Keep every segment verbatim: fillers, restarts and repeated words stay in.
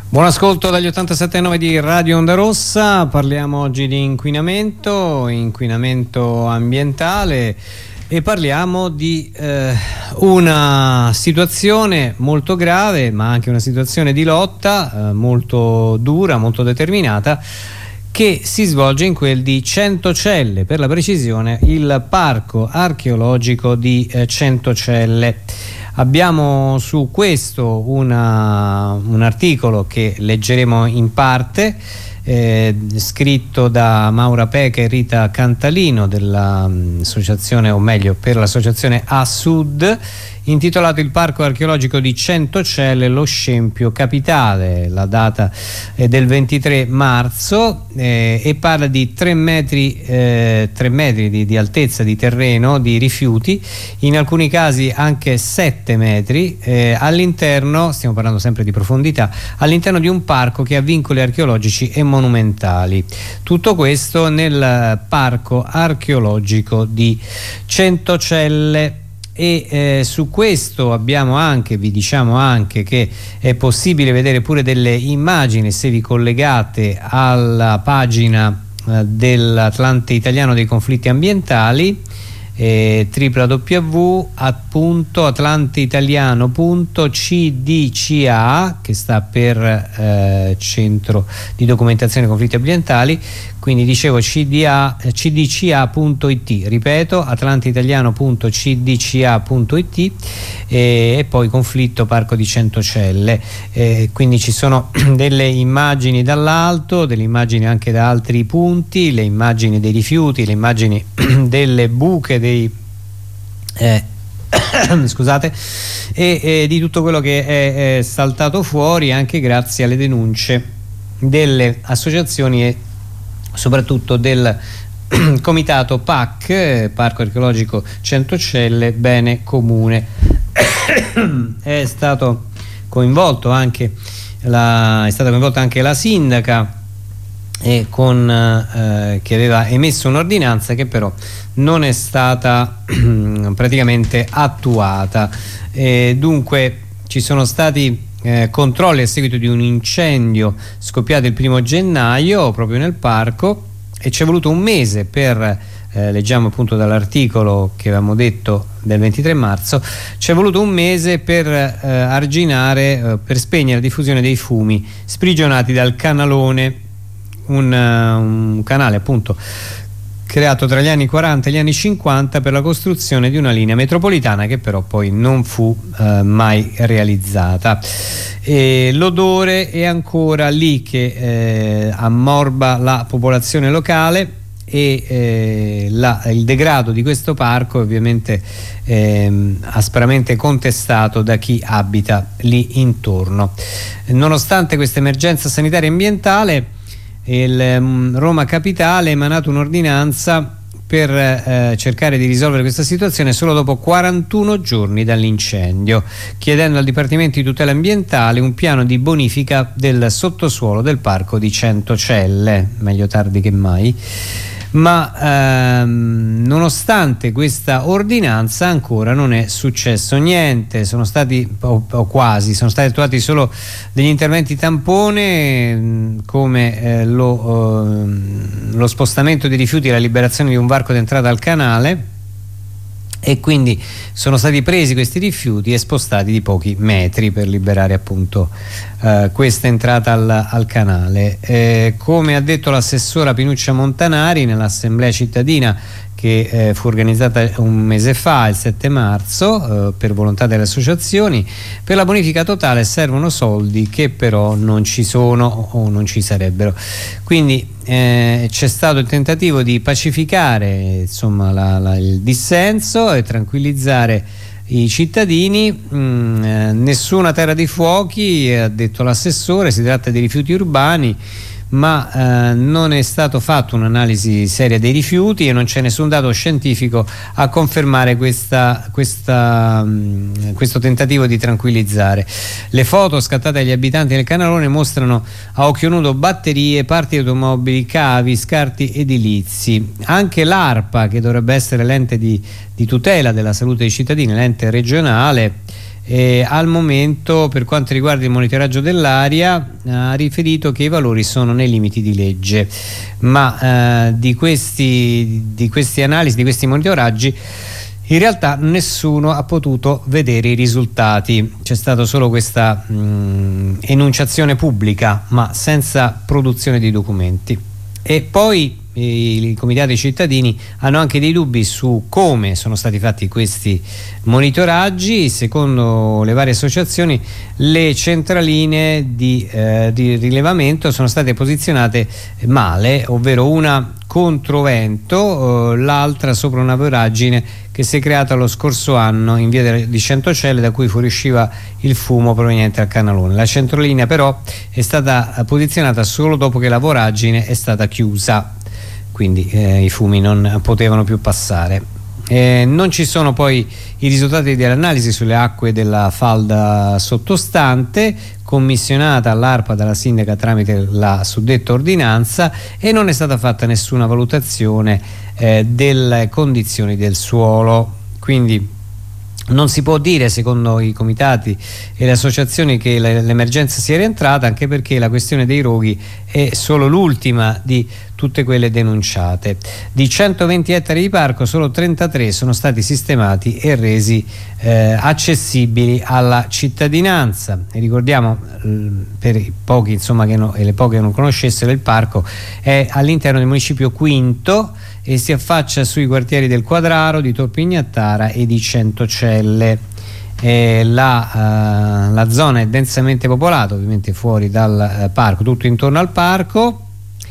Buon ascolto dagli ottantasette virgola nove di Radio Onda Rossa. Parliamo oggi di inquinamento, inquinamento ambientale, e parliamo di eh, una situazione molto grave, ma anche una situazione di lotta eh, molto dura, molto determinata, che si svolge in quel di Centocelle, per la precisione il parco archeologico di eh, Centocelle. Abbiamo su questo una, un articolo che leggeremo in parte, eh, scritto da Maura Peca e Rita Cantalino dell'associazione, o meglio per l'associazione A Sud, intitolato Il parco archeologico di Centocelle, lo scempio capitale. La data è del ventitré marzo eh, e parla di tre metri, eh, tre metri di, di altezza di terreno di rifiuti, in alcuni casi anche sette metri, eh, all'interno, stiamo parlando sempre di profondità, all'interno di un parco che ha vincoli archeologici e monumentali. Tutto questo nel parco archeologico di Centocelle. E eh, su questo abbiamo anche, vi diciamo anche che è possibile vedere pure delle immagini se vi collegate alla pagina eh, dell'Atlante Italiano dei conflitti ambientali, eh, w w w punto atlanteitaliano punto c d c a, che sta per eh, Centro di Documentazione dei Conflitti Ambientali, quindi dicevo c d c a punto i t, ripeto atlanteitaliano punto c d c a punto i t, e, e poi conflitto parco di Centocelle. Eh, quindi ci sono delle immagini dall'alto, delle immagini anche da altri punti, le immagini dei rifiuti, le immagini delle buche, dei eh, scusate, e, e di tutto quello che è, è saltato fuori, anche grazie alle denunce delle associazioni e soprattutto del comitato P A C, Parco Archeologico Centocelle Bene Comune. È stato coinvolto anche la, è stata coinvolta anche la sindaca, e con, eh, che aveva emesso un'ordinanza che però non è stata praticamente attuata. E dunque ci sono stati eh, controlli a seguito di un incendio scoppiato il primo gennaio proprio nel parco, e ci è voluto un mese per eh, leggiamo appunto dall'articolo che avevamo detto del ventitré marzo, ci è voluto un mese per eh, arginare, eh, per spegnere la diffusione dei fumi sprigionati dal canalone, un, uh, un canale appunto creato tra gli anni quaranta e gli anni cinquanta per la costruzione di una linea metropolitana che però poi non fu uh, mai realizzata. E l'odore è ancora lì che eh, ammorba la popolazione locale, e eh, la, il degrado di questo parco è ovviamente eh, aspramente contestato da chi abita lì intorno. Nonostante questa emergenza sanitaria e ambientale, il um, Roma Capitale ha emanato un'ordinanza per eh, cercare di risolvere questa situazione solo dopo quarantuno giorni dall'incendio, chiedendo al Dipartimento di Tutela Ambientale un piano di bonifica del sottosuolo del parco di Centocelle, meglio tardi che mai. Ma ehm, nonostante questa ordinanza ancora non è successo niente. Sono stati, o, o quasi, sono stati attuati solo degli interventi tampone, come eh, lo, eh, lo spostamento di rifiuti e la liberazione di un varco d'entrata al canale, e quindi sono stati presi questi rifiuti e spostati di pochi metri per liberare appunto eh, questa entrata al, al canale. Eh, come ha detto l'assessora Pinuccia Montanari nell'assemblea cittadina che eh, fu organizzata un mese fa, il sette marzo, eh, per volontà delle associazioni, per la bonifica totale servono soldi che però non ci sono o non ci sarebbero. Quindi eh, c'è stato il tentativo di pacificare insomma la, la, il dissenso e tranquillizzare i cittadini. Mm, eh, nessuna terra di fuochi, ha detto l'assessore, si tratta di rifiuti urbani, ma eh, non è stato fatto un'analisi seria dei rifiuti e non c'è nessun dato scientifico a confermare questa, questa, mh, questo tentativo di tranquillizzare. Le foto scattate agli abitanti del canalone mostrano a occhio nudo batterie, parti automobili, cavi, scarti edilizi. Anche l'ARPA, che dovrebbe essere l'ente di, di tutela della salute dei cittadini, l'ente regionale, eh, al momento, per quanto riguarda il monitoraggio dell'aria, ha riferito che i valori sono nei limiti di legge, ma eh, di questi, di questi analisi, di questi monitoraggi, in realtà nessuno ha potuto vedere i risultati. C'è stata solo questa mh, enunciazione pubblica, ma senza produzione di documenti. E poi i, i comitati cittadini hanno anche dei dubbi su come sono stati fatti questi monitoraggi. Secondo le varie associazioni, le centraline di, eh, di rilevamento sono state posizionate male, ovvero una controvento, eh, l'altra sopra una voragine che si è creata lo scorso anno in via di Centocelle, da cui fuoriusciva il fumo proveniente dal canalone. La centrolinea però è stata posizionata solo dopo che la voragine è stata chiusa, quindi eh, i fumi non potevano più passare. Eh, non ci sono poi i risultati dell'analisi sulle acque della falda sottostante, commissionata all'ARPA dalla sindaca tramite la suddetta ordinanza, e non è stata fatta nessuna valutazione eh, delle condizioni del suolo. Quindi non si può dire, secondo i comitati e le associazioni, che l'emergenza sia rientrata, anche perché la questione dei roghi è solo l'ultima di tutte quelle denunciate. Di centoventi ettari di parco, solo trentatré sono stati sistemati e resi eh, accessibili alla cittadinanza. E ricordiamo, per i pochi insomma che no, e le poche che non conoscessero, il parco è all'interno del municipio Quinto e si affaccia sui quartieri del Quadraro, di Tor Pignattara e di Centocelle. Eh, la, uh, la zona è densamente popolata, ovviamente fuori dal uh, parco, tutto intorno al parco,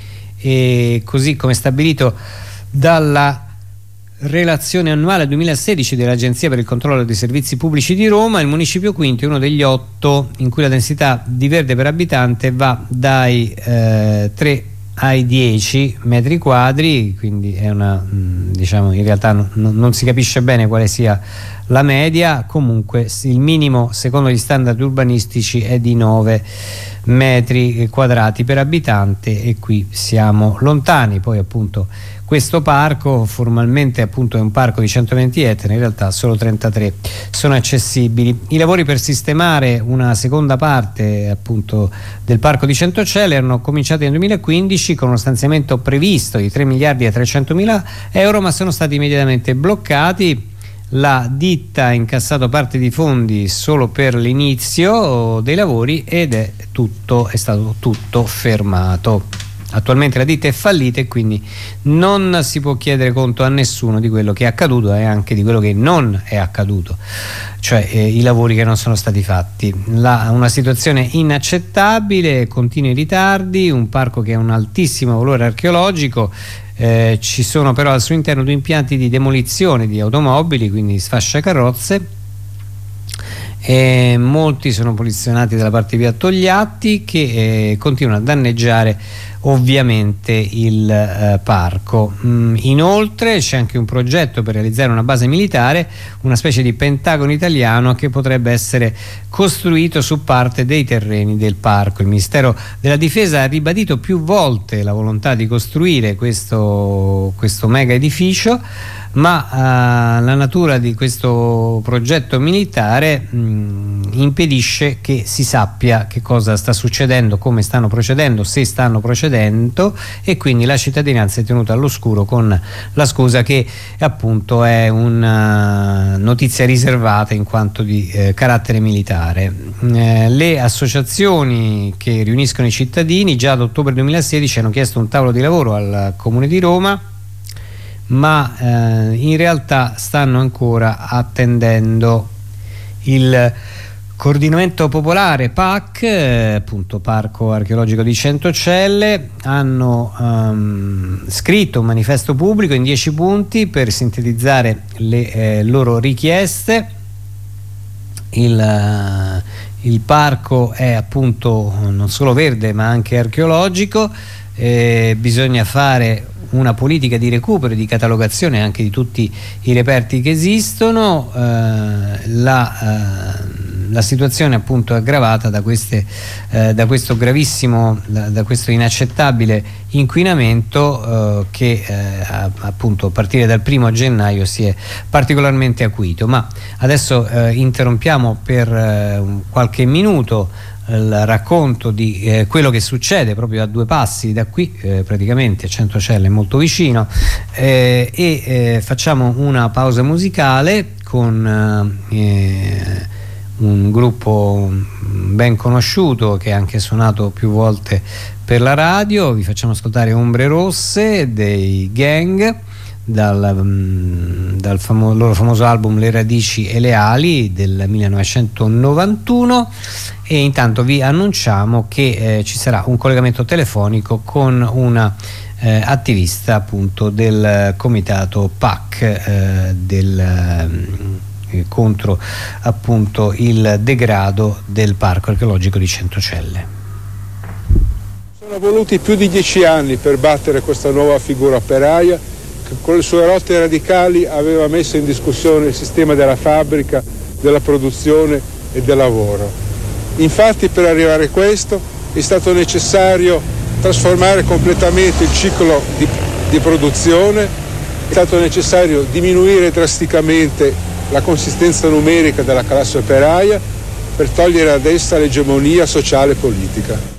e così come stabilito dalla relazione annuale duemilasedici dell'Agenzia per il controllo dei servizi pubblici di Roma, il municipio Quinto è uno degli otto in cui la densità di verde per abitante va dai eh, tre ai dieci metri quadri, quindi è una, diciamo, in realtà non, non si capisce bene quale sia la media. Comunque il minimo secondo gli standard urbanistici è di nove metri quadrati per abitante, e qui siamo lontani. Poi appunto questo parco formalmente appunto è un parco di centoventi ettari, in realtà solo trentatré sono accessibili. I lavori per sistemare una seconda parte appunto del parco di Centocelle erano cominciati nel duemilaquindici con uno stanziamento previsto di tre miliardi e trecentomila euro, ma sono stati immediatamente bloccati. La ditta ha incassato parte di fondi solo per l'inizio dei lavori ed è tutto è stato tutto fermato. Attualmente la ditta è fallita e quindi non si può chiedere conto a nessuno di quello che è accaduto e anche di quello che non è accaduto, cioè eh, i lavori che non sono stati fatti. La, una situazione inaccettabile, continui ritardi, un parco che ha un altissimo valore archeologico. Eh, ci sono però al suo interno due impianti di demolizione di automobili, quindi sfasciacarrozze, e molti sono posizionati dalla parte di via Togliatti, che eh, continuano a danneggiare ovviamente il eh, parco. Mm, inoltre c'è anche un progetto per realizzare una base militare, una specie di pentagono italiano che potrebbe essere costruito su parte dei terreni del parco. Il Ministero della Difesa ha ribadito più volte la volontà di costruire questo, questo mega edificio, ma uh, la natura di questo progetto militare mh, impedisce che si sappia che cosa sta succedendo, come stanno procedendo, se stanno procedendo, e quindi la cittadinanza è tenuta all'oscuro con la scusa che appunto è una notizia riservata in quanto di eh, carattere militare. Eh, le associazioni che riuniscono i cittadini già ad ottobre duemilasedici hanno chiesto un tavolo di lavoro al Comune di Roma, ma eh, in realtà stanno ancora attendendo. Il coordinamento popolare P A C, eh, appunto Parco Archeologico di Centocelle, hanno um, scritto un manifesto pubblico in dieci punti per sintetizzare le eh, loro richieste. Il, uh, il parco è appunto non solo verde ma anche archeologico. Eh, bisogna fare una politica di recupero e di catalogazione anche di tutti i reperti che esistono. Eh, la, eh, la situazione appunto è aggravata da, queste, eh, da questo gravissimo, da, da questo inaccettabile inquinamento eh, che eh, a, appunto a partire dal primo gennaio si è particolarmente acuito. Ma adesso eh, interrompiamo per eh, qualche minuto il racconto di eh, quello che succede proprio a due passi da qui, eh, praticamente a Centocelle, molto vicino, eh, e eh, facciamo una pausa musicale con eh, un gruppo ben conosciuto che ha anche suonato più volte per la radio. Vi facciamo ascoltare Ombre Rosse dei Gang dal, um, dal famo- loro famoso album Le radici e le ali del millenovecentonovantuno, e intanto vi annunciamo che eh, ci sarà un collegamento telefonico con una eh, attivista appunto del comitato P A C eh, del, eh, contro appunto il degrado del parco archeologico di Centocelle. Sono voluti più di dieci anni per battere questa nuova figura operaia che con le sue rotte radicali aveva messo in discussione il sistema della fabbrica, della produzione e del lavoro. Infatti, per arrivare a questo è stato necessario trasformare completamente il ciclo di, di produzione, è stato necessario diminuire drasticamente la consistenza numerica della classe operaia per togliere ad essa l'egemonia sociale e politica.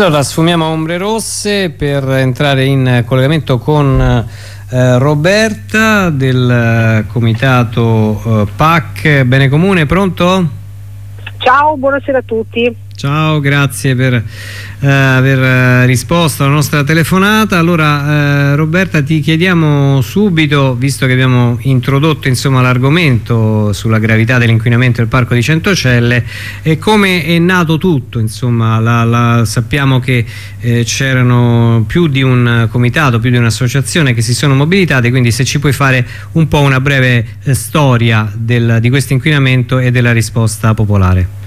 allora sfumiamo a ombre rosse per entrare in collegamento con eh, Roberta del eh, comitato eh, P A C Bene Comune. Pronto? Ciao, buonasera a tutti. Ciao, grazie per eh, aver risposto alla nostra telefonata. Allora eh, Roberta, ti chiediamo subito, visto che abbiamo introdotto insomma l'argomento sulla gravità dell'inquinamento del parco di Centocelle, e come è nato tutto, insomma la, la, sappiamo che eh, c'erano più di un comitato, più di un'associazione che si sono mobilitate, quindi se ci puoi fare un po' una breve eh, storia del, di questo inquinamento e della risposta popolare.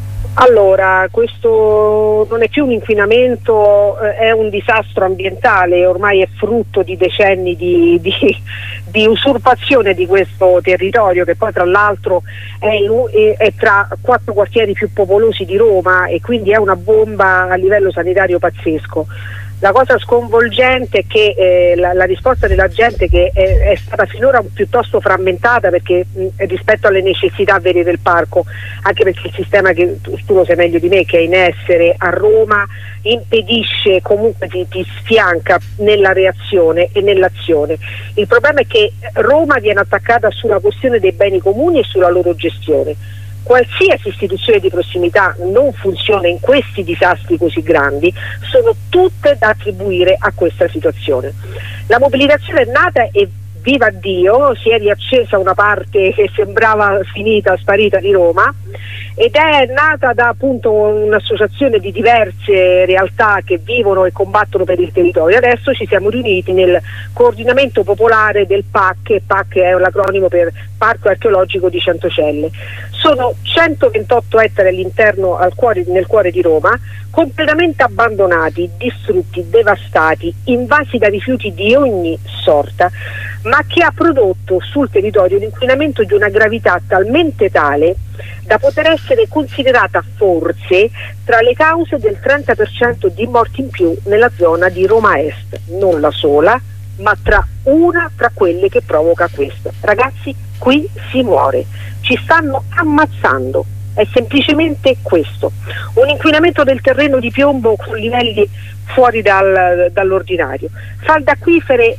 Allora, questo non è più un inquinamento, eh, è un disastro ambientale, ormai è frutto di decenni di, di, di usurpazione di questo territorio, che poi tra l'altro è, è, è tra quattro quartieri più popolosi di Roma, e quindi è una bomba a livello sanitario pazzesco. La cosa sconvolgente è che eh, la, la risposta della gente, che è, è stata finora piuttosto frammentata, perché mh, rispetto alle necessità vere del parco, anche perché il sistema, che tu, tu lo sai meglio di me, che è in essere a Roma, impedisce, comunque ti, ti sfianca nella reazione e nell'azione. Il problema è che Roma viene attaccata sulla questione dei beni comuni e sulla loro gestione. Qualsiasi istituzione di prossimità non funziona in questi disastri così grandi, sono tutte da attribuire a questa situazione. La mobilitazione è nata e viva Dio, si è riaccesa una parte che sembrava finita, sparita di Roma, ed è nata da appunto un'associazione di diverse realtà che vivono e combattono per il territorio. Adesso ci siamo riuniti nel coordinamento popolare del P A C, e P A C è l'acronimo per Parco Archeologico di Centocelle. Sono centoventotto ettari all'interno, al cuore, nel cuore di Roma, completamente abbandonati, distrutti, devastati, invasi da rifiuti di ogni sorta, ma che ha prodotto sul territorio un inquinamento di una gravità talmente tale da poter essere considerata forse tra le cause del trenta per cento di morti in più nella zona di Roma Est, non la sola, ma tra una tra quelle che provoca questo. Ragazzi, qui si muore, ci stanno ammazzando. È semplicemente questo, un inquinamento del terreno di piombo con livelli fuori dal, dall'ordinario, falde acquifere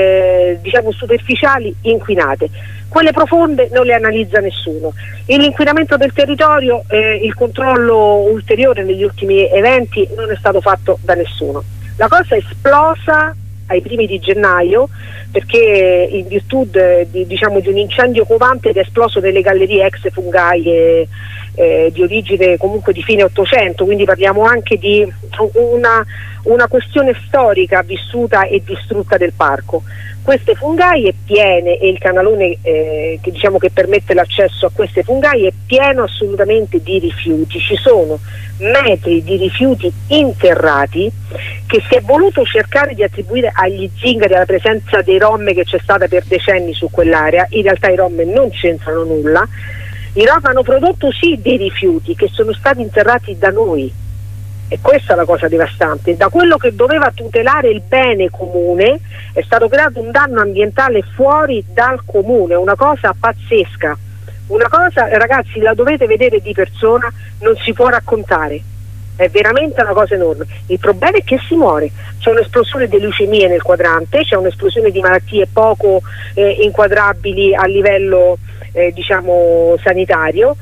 le, diciamo superficiali inquinate, quelle profonde non le analizza nessuno. E l'inquinamento del territorio, eh, il controllo ulteriore negli ultimi eventi non è stato fatto da nessuno. La cosa è esplosa ai primi di gennaio, perché in virtù di, diciamo, di un incendio covante ed è esploso nelle gallerie ex fungaie eh, di origine comunque di fine Ottocento, quindi parliamo anche di una, una questione storica vissuta e distrutta del parco. Queste fungaie piene, e il canalone eh, che, diciamo, che permette l'accesso a queste fungaie è pieno assolutamente di rifiuti. Ci sono metri di rifiuti interrati che si è voluto cercare di attribuire agli zingari, alla presenza dei rom che c'è stata per decenni su quell'area. In realtà i rom non c'entrano nulla. I rom hanno prodotto sì dei rifiuti che sono stati interrati da noi, e questa è la cosa devastante. Da quello che doveva tutelare il bene comune è stato creato un danno ambientale fuori dal comune, una cosa pazzesca, una cosa, ragazzi, la dovete vedere di persona, non si può raccontare, è veramente una cosa enorme. Il problema è che si muore, c'è un'esplosione di leucemie nel quadrante, c'è un'esplosione di malattie poco eh, inquadrabili a livello eh, diciamo sanitario,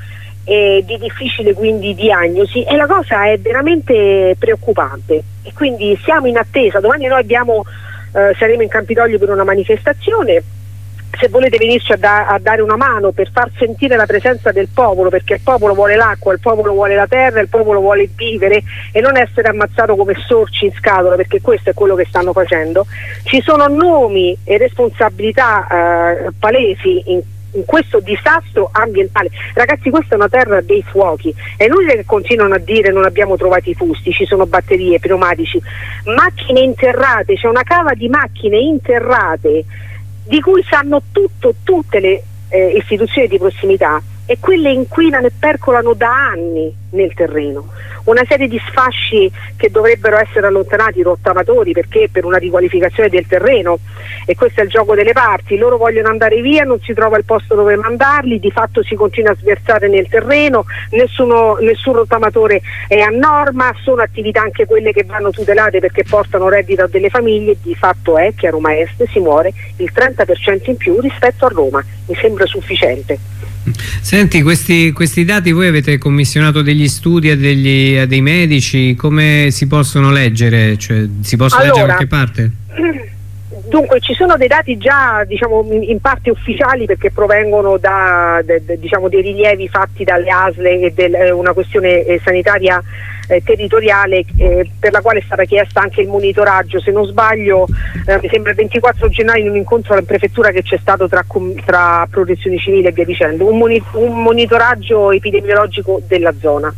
e di difficile quindi diagnosi, e la cosa è veramente preoccupante. E quindi siamo in attesa. Domani noi abbiamo eh, saremo in Campidoglio per una manifestazione. Se volete venirci a, da, a dare una mano per far sentire la presenza del popolo, perché il popolo vuole l'acqua, il popolo vuole la terra, il popolo vuole vivere e non essere ammazzato come sorci in scatola, perché questo è quello che stanno facendo. Ci sono nomi e responsabilità eh, palesi in in questo disastro ambientale. Ragazzi, questa è una terra dei fuochi, è inutile che continuano a dire non abbiamo trovato i fusti, ci sono batterie, pneumatici, macchine interrate, c'è una cava di macchine interrate di cui sanno tutto tutte le eh, istituzioni di prossimità, e quelle inquinano e percolano da anni nel terreno. Una serie di sfasci che dovrebbero essere allontanati, rottamatori, perché per una riqualificazione del terreno, e questo è il gioco delle parti, loro vogliono andare via, non si trova il posto dove mandarli, di fatto si continua a sversare nel terreno, nessuno, nessun rottamatore è a norma, sono attività anche quelle che vanno tutelate perché portano reddito a delle famiglie, di fatto è che a Roma Est si muore il trenta per cento in più rispetto a Roma, mi sembra sufficiente. Senti, questi, questi dati voi avete commissionato degli studi a, degli, a dei medici, come si possono leggere? Cioè, si possono allora, leggere da qualche parte? Dunque ci sono dei dati già diciamo in parte ufficiali perché provengono da de, de, diciamo dei rilievi fatti dalle A S L e del, una questione eh, sanitaria eh, territoriale eh, per la quale è stata chiesta anche il monitoraggio, se non sbaglio eh, mi sembra il ventiquattro gennaio in un incontro alla prefettura che c'è stato tra, tra protezione civile e via dicendo, un, moni, un monitoraggio epidemiologico della zona.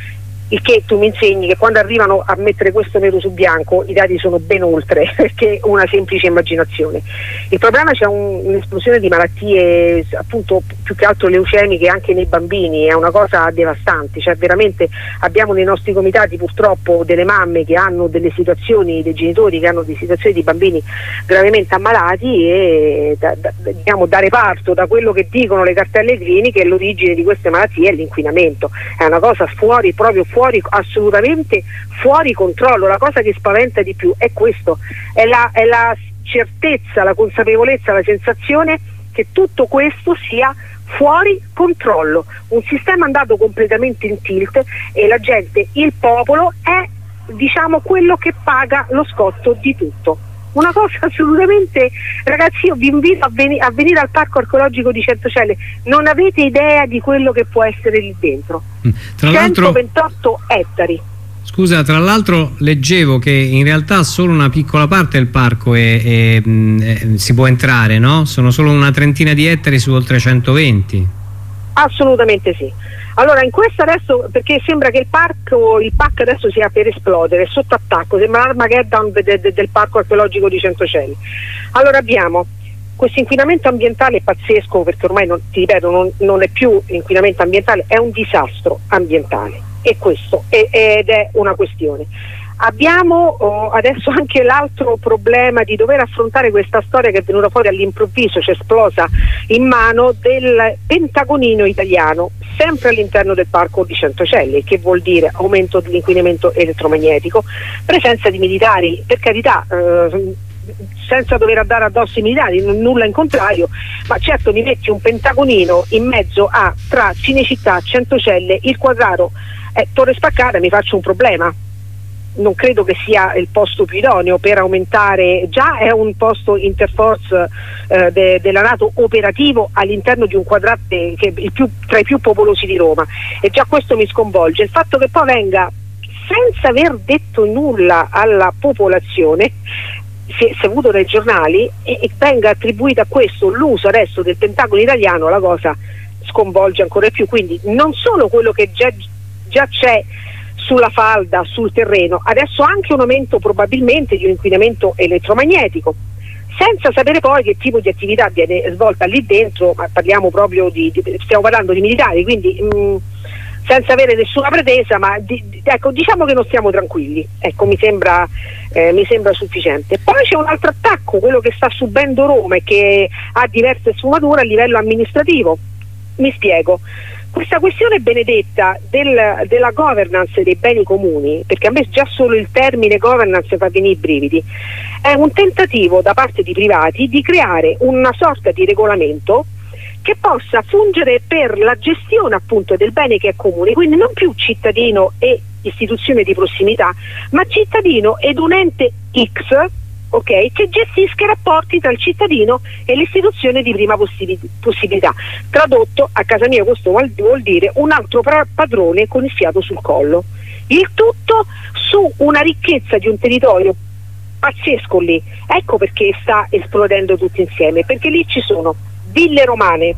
Il che tu mi insegni che quando arrivano a mettere questo nero su bianco i dati sono ben oltre che una semplice immaginazione. Il problema c'è un, un'esplosione di malattie appunto più che altro leucemiche anche nei bambini, è una cosa devastante, cioè veramente abbiamo nei nostri comitati purtroppo delle mamme che hanno delle situazioni, dei genitori che hanno delle situazioni di bambini gravemente ammalati e da, da, diciamo, da reparto da quello che dicono le cartelle cliniche l'origine di queste malattie è l'inquinamento, è una cosa fuori proprio fuori Fuori, assolutamente fuori controllo. La cosa che spaventa di più è questo, è la, è la certezza, la consapevolezza, la sensazione che tutto questo sia fuori controllo, un sistema andato completamente in tilt e la gente, il popolo è diciamo quello che paga lo scotto di tutto. Una cosa assolutamente, ragazzi, io vi invito a, veni- a venire al parco archeologico di Centocelle, non avete idea di quello che può essere lì dentro. Tra centoventotto ettari. Scusa, tra l'altro leggevo che in realtà solo una piccola parte del parco è, è, è, si può entrare, no? Sono solo una trentina di ettari su oltre centoventi. Assolutamente sì. Allora in questo adesso, perché sembra che il parco, il P A C adesso sia per esplodere, è sotto attacco, sembra l'Armageddon de, de, del parco archeologico di Centocelle. Allora abbiamo questo inquinamento ambientale pazzesco, perché ormai non, ti ripeto non, non è più inquinamento ambientale, è un disastro ambientale e questo è, ed è una questione. Abbiamo oh, adesso anche l'altro problema di dover affrontare questa storia che è venuta fuori all'improvviso, c'è esplosa in mano, del pentagonino italiano sempre all'interno del parco di Centocelle, che vuol dire aumento dell'inquinamento elettromagnetico, presenza di militari, per carità, eh, senza dover andare addosso ai militari, n- nulla in contrario, ma certo mi metti un pentagonino in mezzo a tra Cinecittà, Centocelle, il Quadraro, eh, Torre Spaccata, mi faccio un problema. Non credo che sia il posto più idoneo per aumentare, già è un posto interforce eh, de, della NATO operativo all'interno di un quadrante che è il più, tra i più popolosi di Roma, e già questo mi sconvolge. Il fatto che poi venga, senza aver detto nulla alla popolazione, si è saputo dai giornali, e, e venga attribuito a questo l'uso adesso del Pentagono italiano, la cosa sconvolge ancora di più. Quindi non solo quello che già, già c'è sulla falda, sul terreno, adesso anche un aumento probabilmente di un inquinamento elettromagnetico, senza sapere poi che tipo di attività viene svolta lì dentro, ma parliamo proprio di, di stiamo parlando di militari, quindi mh, senza avere nessuna pretesa, ma di, di, ecco, diciamo che non stiamo tranquilli, ecco, mi sembra, eh, mi sembra sufficiente. Poi c'è un altro attacco, quello che sta subendo Roma e che ha diverse sfumature a livello amministrativo. Mi spiego. Questa questione benedetta del, della governance dei beni comuni, perché a me già solo il termine governance fa venire i brividi, è un tentativo da parte di privati di creare una sorta di regolamento che possa fungere per la gestione appunto del bene che è comune, quindi non più cittadino e istituzione di prossimità, ma cittadino ed un ente X, ok, che gestisca i rapporti tra il cittadino e l'istituzione di prima possib- possibilità. Tradotto, a casa mia questo vuol, vuol dire un altro pra- padrone con il fiato sul collo. Il tutto su una ricchezza di un territorio pazzesco lì. Ecco perché sta esplodendo tutto insieme, perché lì ci sono ville romane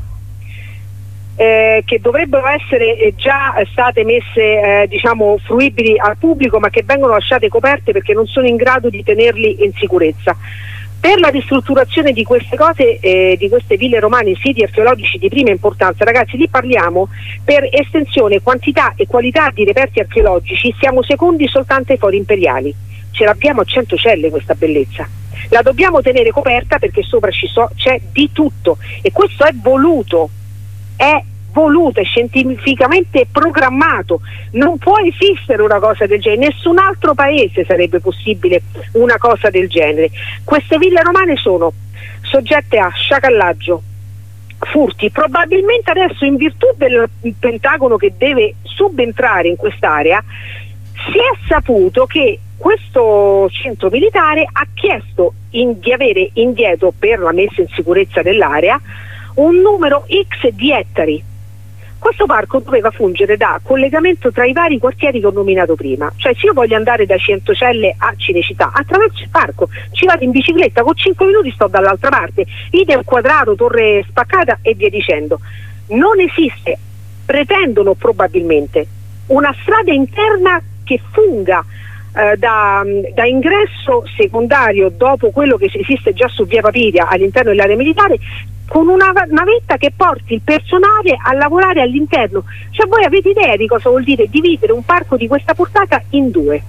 Eh, che dovrebbero essere eh, già state messe eh, diciamo fruibili al pubblico, ma che vengono lasciate coperte perché non sono in grado di tenerli in sicurezza. Per la ristrutturazione di queste cose, eh, di queste ville romane in siti archeologici di prima importanza, ragazzi, lì parliamo per estensione, quantità e qualità di reperti archeologici, siamo secondi soltanto ai fori imperiali. Ce l'abbiamo a cento celle questa bellezza. La dobbiamo tenere coperta perché sopra ci so, c'è di tutto, e questo è voluto, è voluto, è scientificamente programmato. Non può esistere una cosa del genere, nessun altro paese sarebbe possibile una cosa del genere. Queste ville romane sono soggette a sciacallaggio, furti, probabilmente adesso in virtù del Pentagono che deve subentrare in quest'area si è saputo che questo centro militare ha chiesto in, di avere indietro, per la messa in sicurezza dell'area, un numero X di ettari. Questo parco doveva fungere da collegamento tra i vari quartieri che ho nominato prima, cioè se io voglio andare da Centocelle a Cinecittà attraverso il parco, ci vado in bicicletta, con cinque minuti sto dall'altra parte, idem quadrato, torre spaccata e via dicendo. Non esiste, pretendono probabilmente una strada interna che funga eh, da, da ingresso secondario dopo quello che esiste già su via Papiria all'interno dell'area militare, con una navetta che porti il personale a lavorare all'interno. Cioè, voi avete idea di cosa vuol dire dividere un parco di questa portata in due?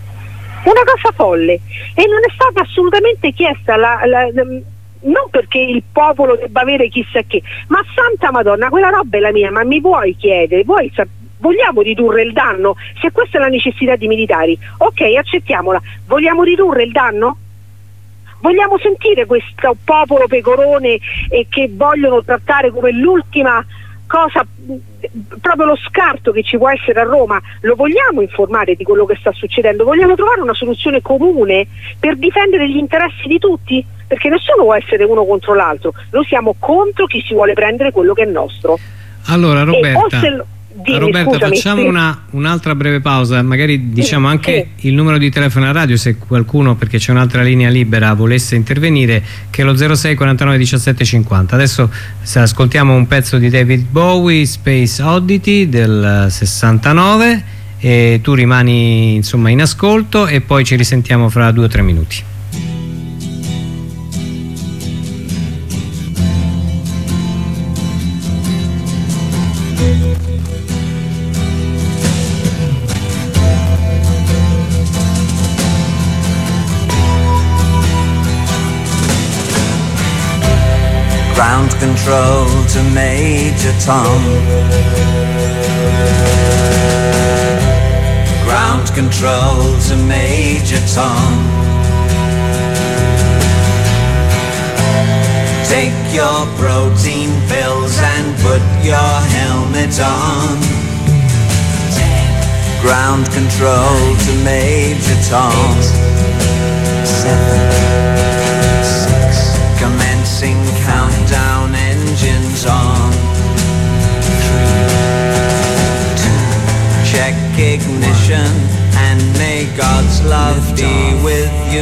Una cosa folle, e non è stata assolutamente chiesta la, la, la, non perché il popolo debba avere chissà che, ma santa Madonna, quella roba è la mia, ma mi vuoi chiedere, vuoi sapere? Vogliamo ridurre il danno? Se questa è la necessità di militari, ok, accettiamola. Vogliamo ridurre il danno? Vogliamo sentire questo popolo pecorone e che vogliono trattare come l'ultima cosa, proprio lo scarto che ci può essere a Roma? Lo vogliamo informare di quello che sta succedendo? Vogliamo trovare una soluzione comune per difendere gli interessi di tutti? Perché nessuno può essere uno contro l'altro, noi siamo contro chi si vuole prendere quello che è nostro. Allora Roberta, Dimmi, Roberta, scusami, facciamo sì. una, un'altra breve pausa, magari diciamo sì, anche sì. il numero di telefono a radio, se qualcuno, perché c'è un'altra linea libera, volesse intervenire, che è lo zero sei quarantanove diciassette cinquanta. Adesso se ascoltiamo un pezzo di David Bowie, Space Oddity del sessantanove, e tu rimani insomma in ascolto e poi ci risentiamo fra due o tre minuti. Ground control to Major Tom. Ground control to Major Tom. Take your protein pills and put your helmet on. Ten. Ground control to Major Tom. Eight, seven. Commencing countdown, engines on. Three, two, check ignition, and may God's love be with you.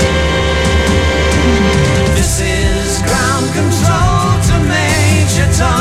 This is ground control to Major Tom.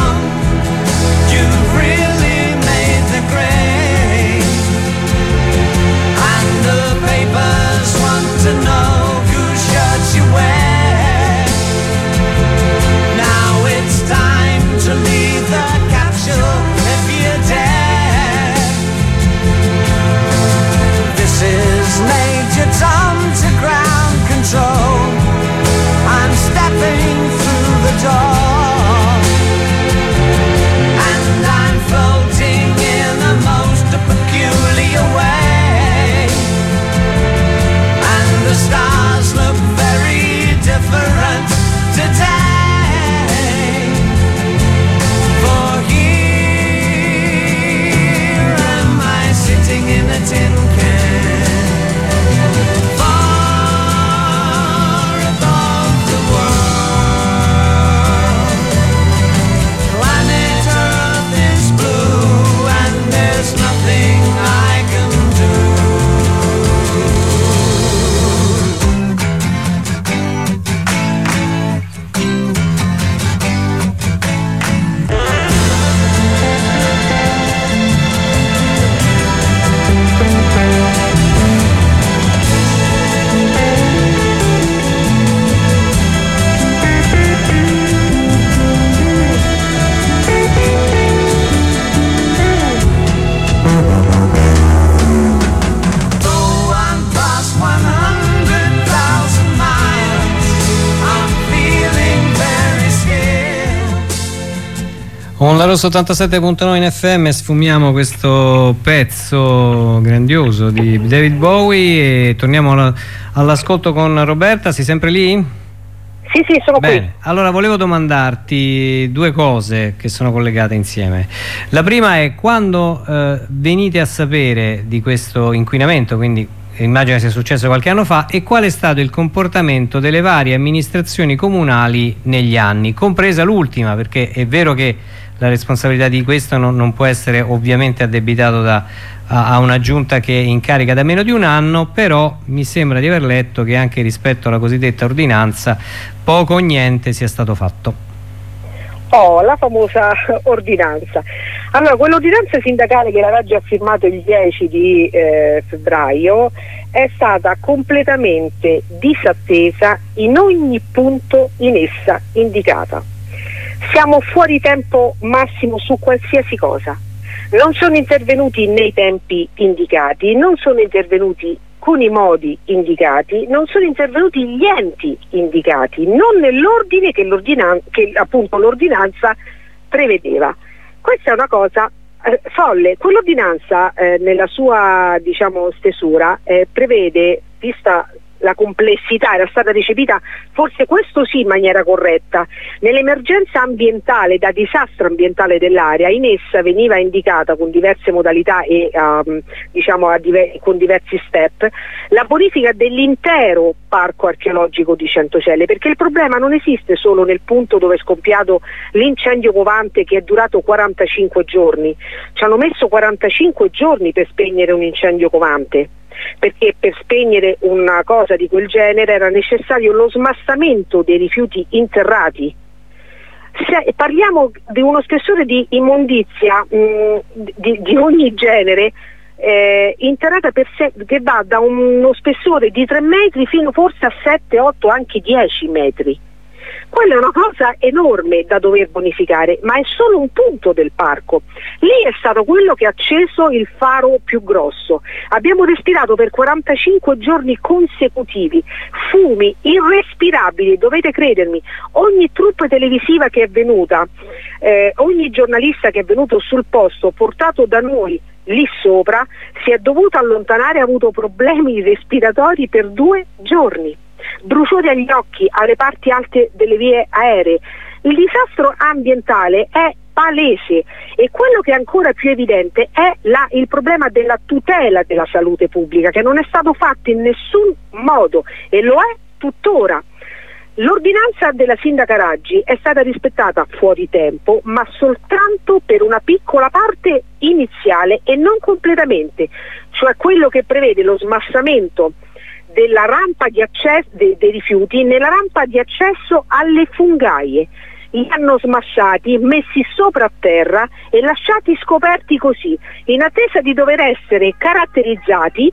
Onda Rossa ottantasette punto nove in F M, sfumiamo questo pezzo grandioso di David Bowie e torniamo all'ascolto con Roberta. Sei sempre lì? Sì, sì, sono Bene. qui. Allora volevo domandarti due cose che sono collegate insieme. La prima è: quando eh, venite a sapere di questo inquinamento, quindi immagino sia successo qualche anno fa, e qual è stato il comportamento delle varie amministrazioni comunali negli anni, compresa l'ultima, perché è vero che la responsabilità di questo non, non può essere ovviamente addebitato da, a, a una giunta che è in carica da meno di un anno, però mi sembra di aver letto che anche rispetto alla cosiddetta ordinanza poco o niente sia stato fatto. Oh, la famosa ordinanza. Allora, quell'ordinanza sindacale che la Raggi ha firmato il dieci di eh, febbraio è stata completamente disattesa in ogni punto in essa indicata. Siamo fuori tempo massimo su qualsiasi cosa. Non sono intervenuti nei tempi indicati, non sono intervenuti con i modi indicati, non sono intervenuti gli enti indicati, non nell'ordine che, che appunto l'ordinanza prevedeva. Questa è una cosa eh, folle. Quell'ordinanza eh, nella sua, diciamo, stesura eh, prevede, vista la complessità, era stata recepita forse questo sì in maniera corretta, nell'emergenza ambientale da disastro ambientale dell'area. In essa veniva indicata con diverse modalità e um, diciamo a diver- con diversi step la bonifica dell'intero parco archeologico di Centocelle, perché il problema non esiste solo nel punto dove è scoppiato l'incendio covante, che è durato quarantacinque giorni. Ci hanno messo quarantacinque giorni per spegnere un incendio covante, perché per spegnere una cosa di quel genere era necessario lo smassamento dei rifiuti interrati. Se parliamo di uno spessore di immondizia mh, di, di ogni genere eh, interrata per se, che va da uno spessore di tre metri fino forse a sette, otto, anche dieci metri. Quella è una cosa enorme da dover bonificare, ma è solo un punto del parco. Lì è stato quello che ha acceso il faro più grosso. Abbiamo respirato per quarantacinque giorni consecutivi fumi irrespirabili, dovete credermi. Ogni troupe televisiva che è venuta, eh, ogni giornalista che è venuto sul posto portato da noi lì sopra si è dovuto allontanare, ha avuto problemi respiratori per due giorni. Bruciori agli occhi, alle parti alte delle vie aeree. Il disastro ambientale è palese e quello che è ancora più evidente è la, il problema della tutela della salute pubblica, che non è stato fatto in nessun modo e lo è tuttora. L'ordinanza della sindaca Raggi è stata rispettata fuori tempo, ma soltanto per una piccola parte iniziale e non completamente, cioè quello che prevede lo smassamento della rampa di accesso dei, dei rifiuti nella rampa di accesso alle fungaie. Li hanno smassati, messi sopra a terra e lasciati scoperti così, in attesa di dover essere caratterizzati,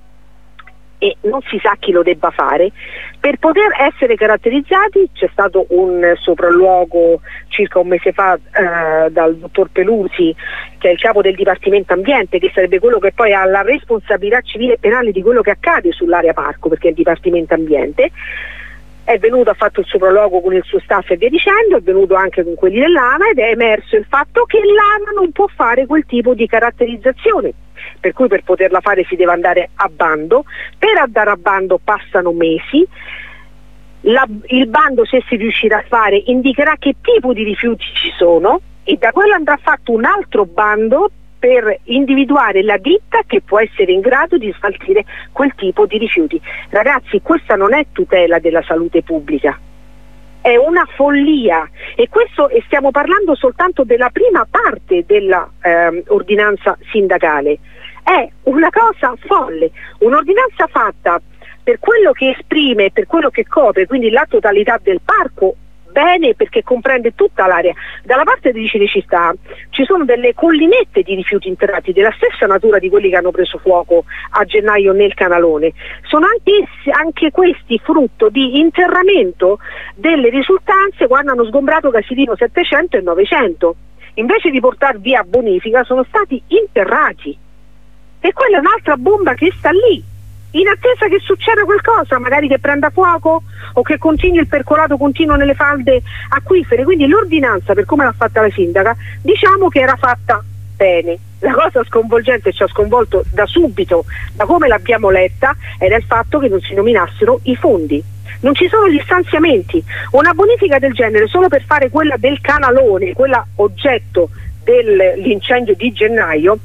e non si sa chi lo debba fare. Per poter essere caratterizzati c'è stato un sopralluogo circa un mese fa eh, dal dottor Pelusi, che è il capo del Dipartimento Ambiente, che sarebbe quello che poi ha la responsabilità civile e penale di quello che accade sull'area parco, perché è il Dipartimento Ambiente. È venuto, ha fatto il sopralluogo con il suo staff e via dicendo, è venuto anche con quelli dell'ANA ed è emerso il fatto che l'ANA non può fare quel tipo di caratterizzazione, per cui per poterla fare si deve andare a bando. Per andare a bando passano mesi. La, il bando, se si riuscirà a fare, indicherà che tipo di rifiuti ci sono e da quello andrà fatto un altro bando per individuare la ditta che può essere in grado di smaltire quel tipo di rifiuti. Ragazzi, questa non è tutela della salute pubblica, è una follia, e questo, e stiamo parlando soltanto della prima parte della eh, ordinanza sindacale. È una cosa folle, un'ordinanza fatta per quello che esprime, per quello che copre, quindi la totalità del parco, bene, perché comprende tutta l'area. Dalla parte di Cinecittà ci sono delle collinette di rifiuti interrati della stessa natura di quelli che hanno preso fuoco a gennaio nel canalone. Sono anche, anche questi frutto di interramento delle risultanze quando hanno sgombrato Casilino settecento e novecento. Invece di portar via bonifica sono stati interrati. E quella è un'altra bomba che sta lì, in attesa che succeda qualcosa, magari che prenda fuoco o che continui il percolato continuo nelle falde acquifere. Quindi l'ordinanza, per come l'ha fatta la sindaca, diciamo che era fatta bene. La cosa sconvolgente, ci ha sconvolto da subito, da come l'abbiamo letta, era il fatto che non si nominassero i fondi. Non ci sono gli stanziamenti. Una bonifica del genere solo per fare quella del canalone, quella oggetto dell'incendio di gennaio,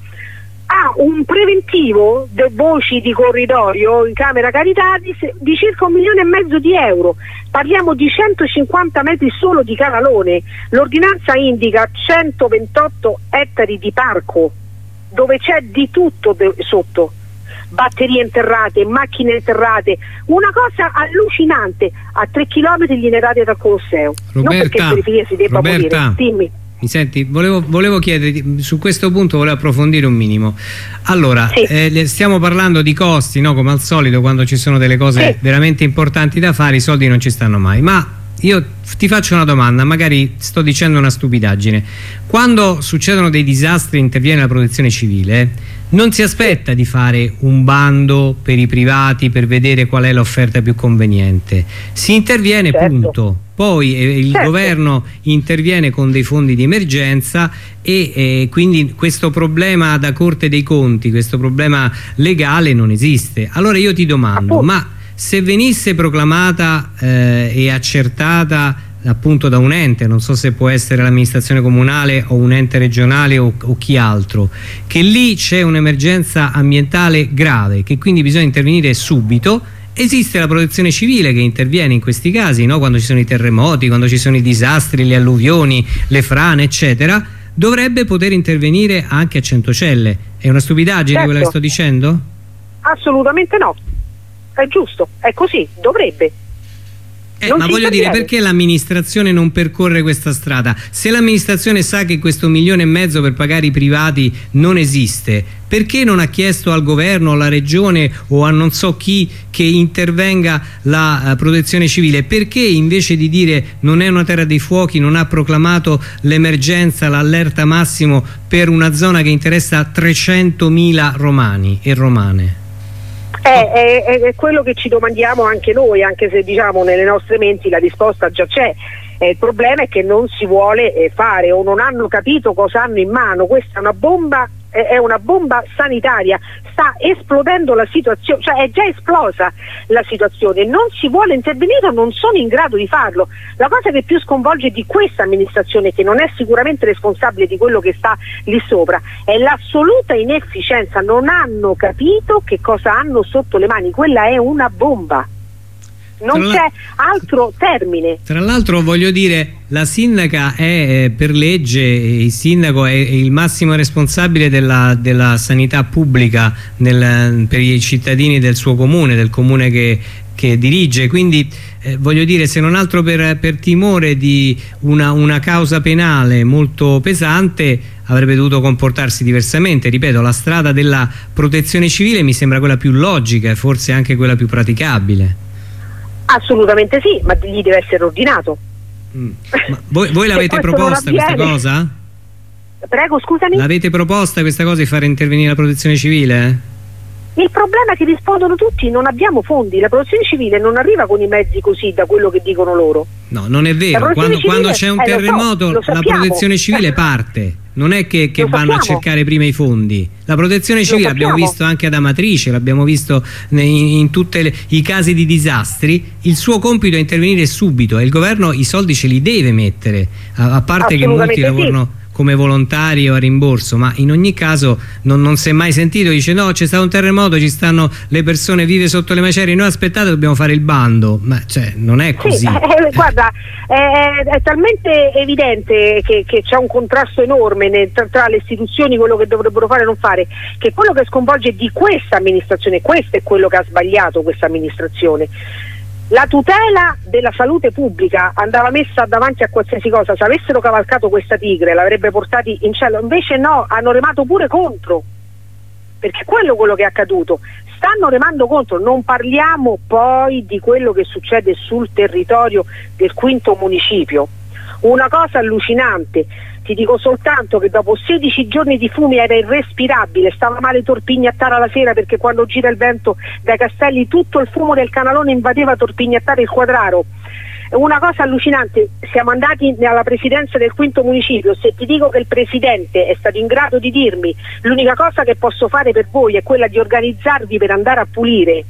ha un preventivo de voci di corridoio in Camera Carità di, di circa un milione e mezzo di euro. Parliamo di centocinquanta metri solo di canalone. L'ordinanza indica centoventotto ettari di parco dove c'è di tutto de- sotto, batterie interrate, macchine interrate, una cosa allucinante. A tre chilometri lineari dal Colosseo. Roberta, non perché il periferia si debba Roberta, morire. Dimmi. Mi senti? Volevo, volevo chiederti, su questo punto volevo approfondire un minimo. Allora, sì. eh, stiamo parlando di costi, no? Come al solito, quando ci sono delle cose sì. veramente importanti da fare, i soldi non ci stanno mai. Ma io ti faccio una domanda, magari sto dicendo una stupidaggine. Quando succedono dei disastri e interviene la protezione civile, non si aspetta di fare un bando per i privati per vedere qual è l'offerta più conveniente. Si interviene, certo. punto. Poi eh, il certo. governo interviene con dei fondi di emergenza e eh, quindi questo problema da Corte dei Conti, questo problema legale non esiste. Allora io ti domando, Appunto. ma se venisse proclamata eh, e accertata appunto da un ente, non so se può essere l'amministrazione comunale o un ente regionale o, o chi altro, che lì c'è un'emergenza ambientale grave, che quindi bisogna intervenire subito, esiste la protezione civile che interviene in questi casi, no? Quando ci sono i terremoti, quando ci sono i disastri, le alluvioni, le frane eccetera, dovrebbe poter intervenire anche a Centocelle. È una stupidaggine certo. quella che sto dicendo? Assolutamente no, è giusto, è così, dovrebbe. Eh, ma voglio dire, perché l'amministrazione non percorre questa strada? Se l'amministrazione sa che questo milione e mezzo per pagare i privati non esiste, perché non ha chiesto al governo, alla regione o a non so chi che intervenga la uh, protezione civile? Perché invece di dire non è una terra dei fuochi non ha proclamato l'emergenza, l'allerta massimo per una zona che interessa trecentomila romani e romane? È, è, è quello che ci domandiamo anche noi, anche se diciamo nelle nostre menti la risposta già c'è. Eh, il problema è che non si vuole eh, fare o non hanno capito cosa hanno in mano. Questa è una bomba, eh, è una bomba sanitaria, sta esplodendo la situazione, cioè è già esplosa la situazione, non si vuole intervenire o non sono in grado di farlo. La cosa che più sconvolge di questa amministrazione, che non è sicuramente responsabile di quello che sta lì sopra, è l'assoluta inefficienza. Non hanno capito che cosa hanno sotto le mani, quella è una bomba. Non c'è altro termine. Tra l'altro voglio dire, la sindaca è eh, per legge, il sindaco è, è il massimo responsabile della, della sanità pubblica nel, per i cittadini del suo comune, del comune che, che dirige, quindi eh, voglio dire, se non altro per, per timore di una, una causa penale molto pesante avrebbe dovuto comportarsi diversamente. Ripeto, la strada della protezione civile mi sembra quella più logica e forse anche quella più praticabile. Assolutamente sì, ma gli deve essere ordinato. Mm. Ma voi voi l'avete proposta questa cosa? Prego, scusami? L'avete proposta questa cosa di fare intervenire la protezione civile? Il problema è che rispondono tutti, non abbiamo fondi, la protezione civile non arriva con i mezzi così da quello che dicono loro. No, non è vero, quando, civile, quando c'è un eh, terremoto lo so, lo la protezione civile parte, non è che, che vanno sappiamo. a cercare prima i fondi. La protezione civile l'abbiamo visto anche ad Amatrice, l'abbiamo visto in, in tutti i casi di disastri, il suo compito è intervenire subito e il governo i soldi ce li deve mettere, a, a parte che molti sì. lavorano come volontari o a rimborso, ma in ogni caso non, non si è mai sentito, dice no, c'è stato un terremoto, ci stanno le persone vive sotto le macerie, noi aspettate, dobbiamo fare il bando, ma cioè non è così. Sì, eh, guarda, è, è talmente evidente che, che c'è un contrasto enorme nel, tra, tra le istituzioni, quello che dovrebbero fare e non fare, che quello che sconvolge di questa amministrazione, questo è quello che ha sbagliato questa amministrazione. La tutela della salute pubblica andava messa davanti a qualsiasi cosa. Se avessero cavalcato questa tigre l'avrebbe portati in cielo, invece no, hanno remato pure contro, perché quello è quello che è accaduto, stanno remando contro. Non parliamo poi di quello che succede sul territorio del quinto municipio. una cosa allucinante. Ti dico soltanto che dopo sedici giorni di fumi era irrespirabile, stava male Torpignattara la sera, perché quando gira il vento dai castelli tutto il fumo del canalone invadeva Torpignattara il Quadraro. Una cosa allucinante, siamo andati alla presidenza del quinto municipio. Se ti dico che il presidente è stato in grado di dirmi l'unica cosa che posso fare per voi è quella di organizzarvi per andare a pulire,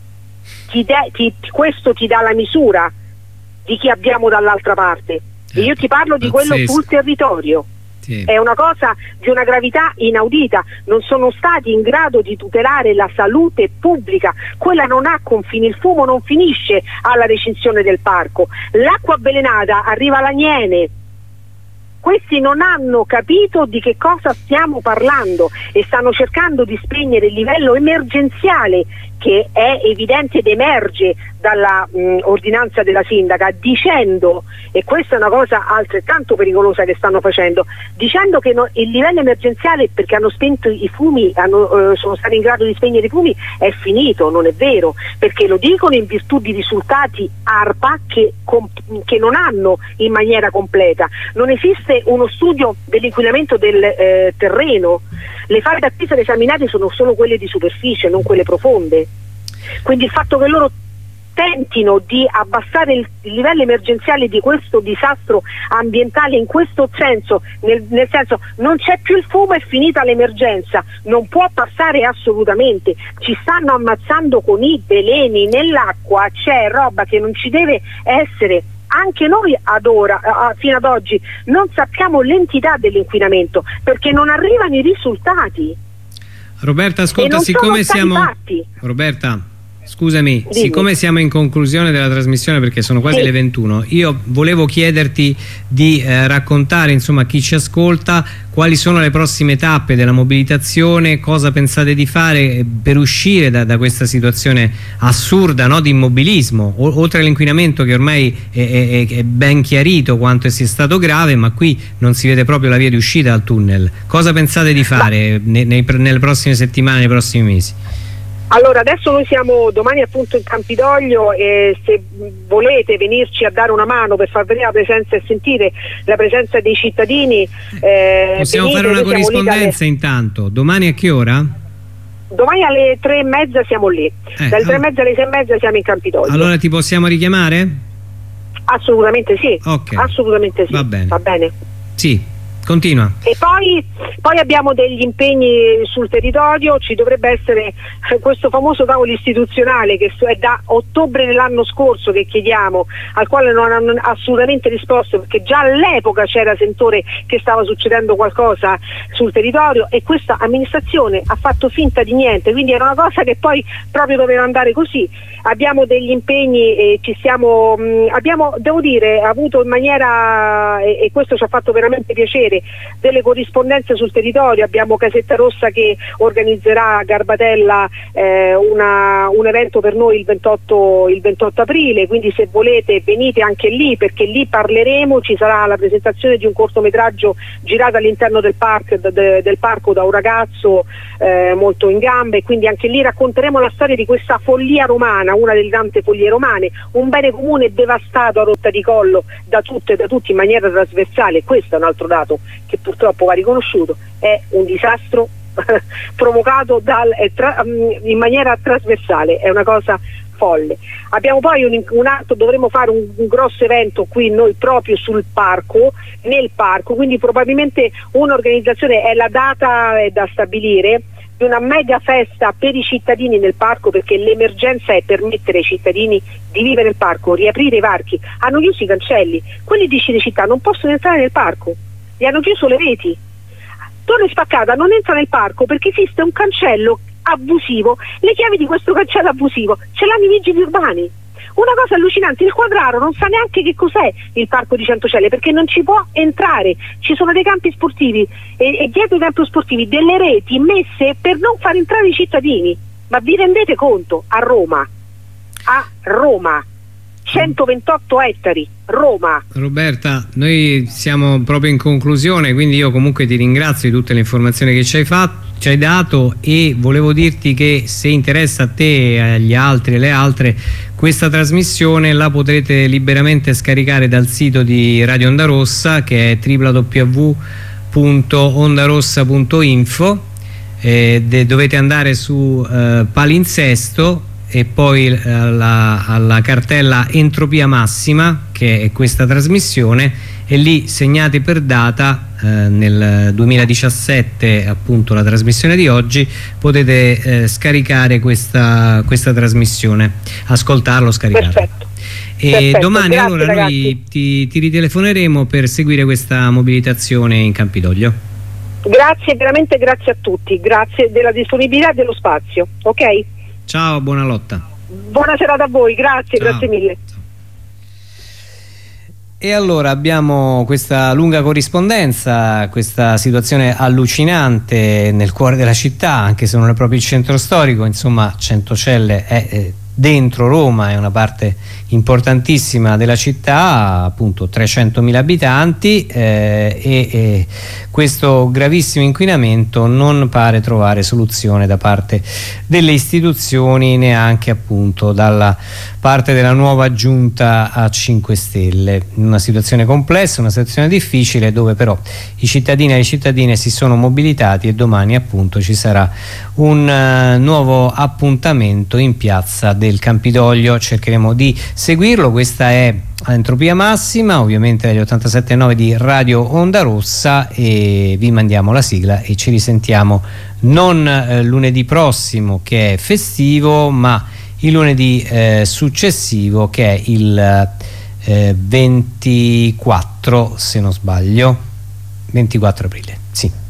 ti de- ti, questo ti dà la misura di chi abbiamo dall'altra parte. E io ti parlo di quello sul territorio. Sì. È una cosa di una gravità inaudita. Non sono stati in grado di tutelare la salute pubblica. Quella non ha confini, il fumo non finisce alla recinzione del parco. L'acqua avvelenata arriva all'Aniene. Questi non hanno capito di che cosa stiamo parlando e stanno cercando di spegnere il livello emergenziale, che è evidente ed emerge dalla mh, ordinanza della sindaca, dicendo, e questa è una cosa altrettanto pericolosa che stanno facendo, dicendo che no, il livello emergenziale, perché hanno spento i fumi, hanno, eh, sono stati in grado di spegnere i fumi, è finito. Non è vero, perché lo dicono in virtù di risultati ARPA che, com, che non hanno in maniera completa. Non esiste uno studio dell'inquinamento del eh, terreno. Le fasi d'attesa esaminate sono solo quelle di superficie, non quelle profonde. Quindi il fatto che loro tentino di abbassare il, il livello emergenziale di questo disastro ambientale in questo senso, nel, nel senso non c'è più il fumo, è finita l'emergenza, non può passare assolutamente, ci stanno ammazzando con i veleni nell'acqua, c'è roba che non ci deve essere. Anche noi ad ora, fino ad oggi, non sappiamo l'entità dell'inquinamento perché non arrivano i risultati. Roberta, ascolta, siccome siamo fatti. Roberta, scusami, Dimmi. siccome siamo in conclusione della trasmissione, perché sono quasi sì. le ventuno, io volevo chiederti di eh, raccontare, insomma, a chi ci ascolta quali sono le prossime tappe della mobilitazione, cosa pensate di fare per uscire da, da questa situazione assurda, no, di immobilismo, o, oltre all'inquinamento che ormai è, è, è ben chiarito quanto sia stato grave, ma qui non si vede proprio la via di uscita dal tunnel. Cosa pensate di fare nei, nei, nelle prossime settimane, nei prossimi mesi? Allora, adesso noi siamo domani appunto in Campidoglio e se volete venirci a dare una mano per far vedere la presenza e sentire la presenza dei cittadini, eh, possiamo venite, fare una corrispondenza dalle... intanto. Domani a che ora? Domani alle tre e mezza siamo lì, eh, dalle tre e mezza alle sei e mezza siamo in Campidoglio. Allora ti possiamo richiamare? Assolutamente sì, okay. assolutamente sì. Va bene. Va bene? Sì. Continua. E poi, poi abbiamo degli impegni sul territorio, ci dovrebbe essere questo famoso tavolo istituzionale che è da ottobre dell'anno scorso che chiediamo, al quale non hanno assolutamente risposto, perché già all'epoca c'era sentore che stava succedendo qualcosa sul territorio e questa amministrazione ha fatto finta di niente, quindi era una cosa che poi proprio doveva andare così. Abbiamo degli impegni e ci siamo, mh, abbiamo, devo dire, avuto in maniera, e, e questo ci ha fatto veramente piacere, delle corrispondenze sul territorio. Abbiamo Casetta Rossa che organizzerà a Garbatella eh, una, un evento per noi il ventotto, il ventotto aprile, quindi se volete venite anche lì, perché lì parleremo, ci sarà la presentazione di un cortometraggio girato all'interno del, park, de, del parco da un ragazzo eh, molto in gambe, quindi anche lì racconteremo la storia di questa follia romana, una delle tante follie romane, un bene comune devastato a rotta di collo da tutte e da tutti in maniera trasversale. Questo è un altro dato che purtroppo va riconosciuto, è un disastro provocato dal, eh, tra, in maniera trasversale, è una cosa folle. Abbiamo poi un, un altro, dovremo fare un, un grosso evento qui noi proprio sul parco, nel parco, quindi probabilmente un'organizzazione, è la data è da stabilire, di una mega festa per i cittadini nel parco, perché l'emergenza è permettere ai cittadini di vivere nel parco, riaprire i varchi. Hanno chiuso i cancelli, quelli di Cinecittà non possono entrare nel parco, gli hanno chiuso le reti. Torre Spaccata non entra nel parco perché esiste un cancello abusivo, le chiavi di questo cancello abusivo ce l'hanno i vigili urbani. Una cosa allucinante, il Quadraro non sa neanche che cos'è il parco di Centocelle perché non ci può entrare, ci sono dei campi sportivi e, e dietro i campi sportivi delle reti messe per non far entrare i cittadini. Ma vi rendete conto? A Roma, a Roma, centoventotto ettari, Roma. Roberta, noi siamo proprio in conclusione, quindi io comunque ti ringrazio di tutte le informazioni che ci hai fatto, ci hai dato, e volevo dirti che se interessa a te e agli altri e alle altre Questa trasmissione la potrete liberamente scaricare dal sito di Radio Onda Rossa, che è w w w punto ondarossa punto info. Eh, dovete andare su eh, palinsesto e poi eh, alla, alla cartella Entropia Massima, che è questa trasmissione, e lì segnate per data eh, nel duemiladiciassette, appunto la trasmissione di oggi, potete eh, scaricare questa, questa trasmissione, ascoltarlo, scaricarlo. Perfetto. E Perfetto. domani Grazie, allora ragazzi. noi ti, ti ritelefoneremo per seguire questa mobilitazione in Campidoglio. Grazie, veramente grazie a tutti, grazie della disponibilità e dello spazio, ok? Ciao, buona lotta. Buona serata a voi, grazie, Ciao. grazie mille. E allora abbiamo questa lunga corrispondenza, questa situazione allucinante nel cuore della città, anche se non è proprio il centro storico, insomma Centocelle è eh, dentro Roma, è una parte importantissima della città, appunto trecentomila abitanti, eh, e, e questo gravissimo inquinamento non pare trovare soluzione da parte delle istituzioni, neanche appunto dalla parte della nuova giunta a cinque Stelle. Una situazione complessa, una situazione difficile, dove però i cittadini e le cittadine si sono mobilitati, e domani appunto ci sarà un uh, nuovo appuntamento in piazza del Campidoglio. Cercheremo di seguirlo. Questa è Entropia Massima, ovviamente agli ottantasette virgola nove di Radio Onda Rossa, e vi mandiamo la sigla e ci risentiamo non eh, lunedì prossimo, che è festivo, ma il lunedì eh, successivo, che è il eh, ventiquattro, se non sbaglio, ventiquattro aprile, sì.